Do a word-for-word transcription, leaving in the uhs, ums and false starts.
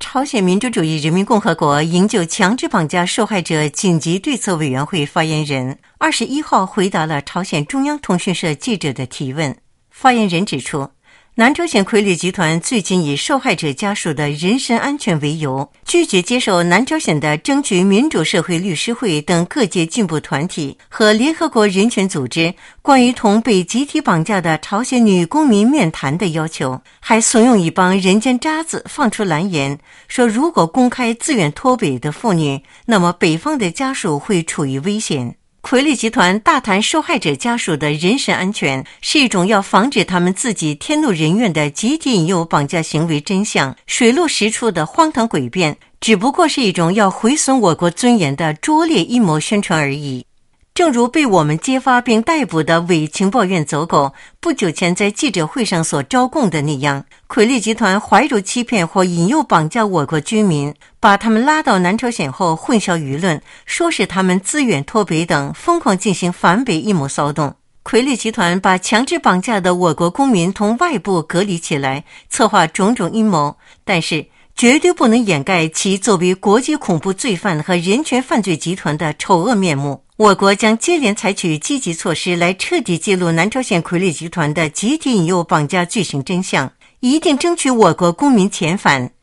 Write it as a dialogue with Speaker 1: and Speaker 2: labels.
Speaker 1: 朝鲜民主主义人民共和国营救强制绑架受害者紧急对策委员会发言人二十一号回答了朝鲜中央通讯社记者的提问。发言人指出，南朝鲜傀儡集团最近以受害者家属的人身安全为由，拒绝接受南朝鲜的争取民主社会律师会等各界进步团体和联合国人权组织关于同被集体绑架的朝鲜女公民面谈的要求，还怂恿一帮人间渣子放出蓝言，说如果公开自愿脱北的妇女，那么北方的家属会处于危险。傀儡集团大谈受害者家属的人身安全，是一种要防止他们自己天怒人怨的集体引诱绑架行为真相水落石出的荒唐诡辩，只不过是一种要毁损我国尊严的拙劣阴谋宣传而已。正如被我们揭发并逮捕的伪情报院走狗不久前在记者会上所招供的那样，傀儡集团怀柔欺骗或引诱绑架我国居民，把他们拉到南朝鲜后混淆舆论，说是他们自愿脱北等，疯狂进行反北阴谋骚动。傀儡集团把强制绑架的我国公民同外部隔离起来，策划种种阴谋，但是绝对不能掩盖其作为国际恐怖罪犯和人权犯罪集团的丑恶面目。我国将接连采取积极措施来彻底揭露南朝鲜傀儡集团的集体引诱绑架罪行真相，一定争取我国公民遣返。